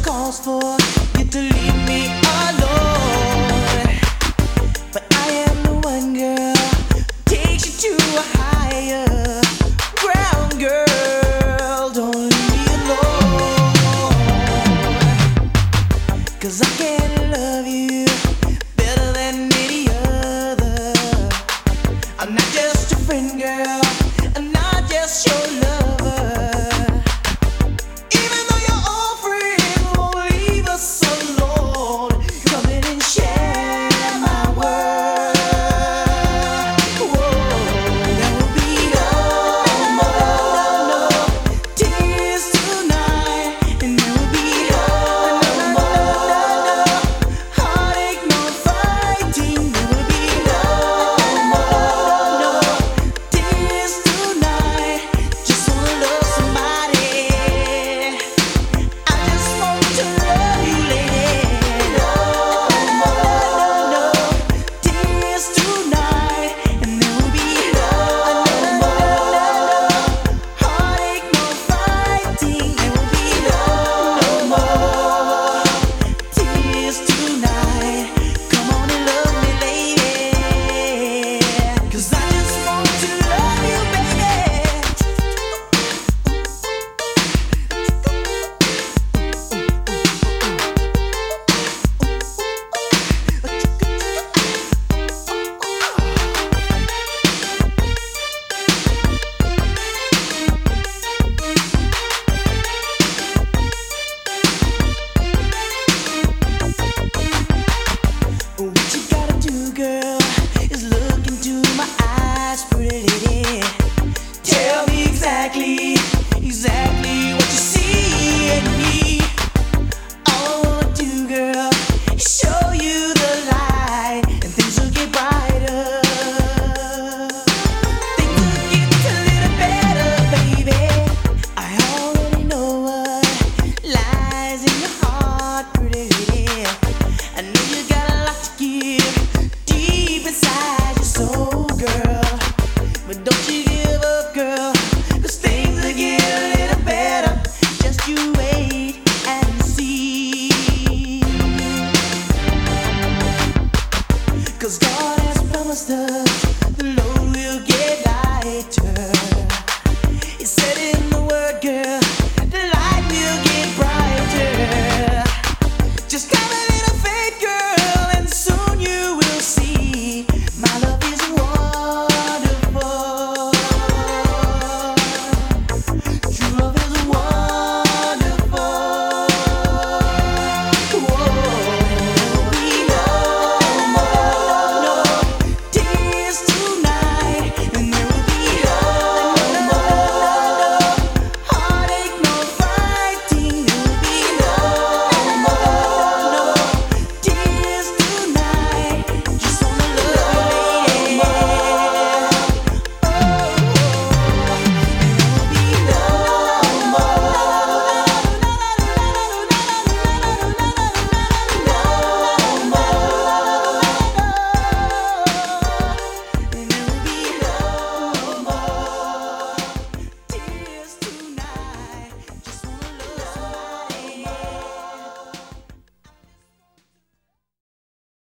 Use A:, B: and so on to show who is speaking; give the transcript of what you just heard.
A: cause for you to leave me alone. But I am the one girl who takes you to a higher ground, girl. Don't leave me alone, 'cause I can't love you better than any other. I'm not just your friend, girl. I'm not just your lover. Even though your old friends won't leave us alone, come in and share my world. Whoa, there will be no more tears tonight, and there will be no heartache, no fighting. There will be no tears tonight. Just wanna love somebody. I just want to love you, lady. No tears tonight, and there will be no heartache, no fighting. There will be no more tears tonight. Come on and love me, lady, 'cause I just want to love you, baby. What you gotta do, girl, is look into my eyes, pretty lady. Tell me exactly what you see in me. All I wanna do, girl, is show you the light, and things will get brighter. Things will get a little better, baby. I already know what lies in your heart, pretty lady. I know you got a lot to give deep inside your soul, girl. But don't you give up, girl, 'cause things will get a little better. Just you wait and see. 'Cause God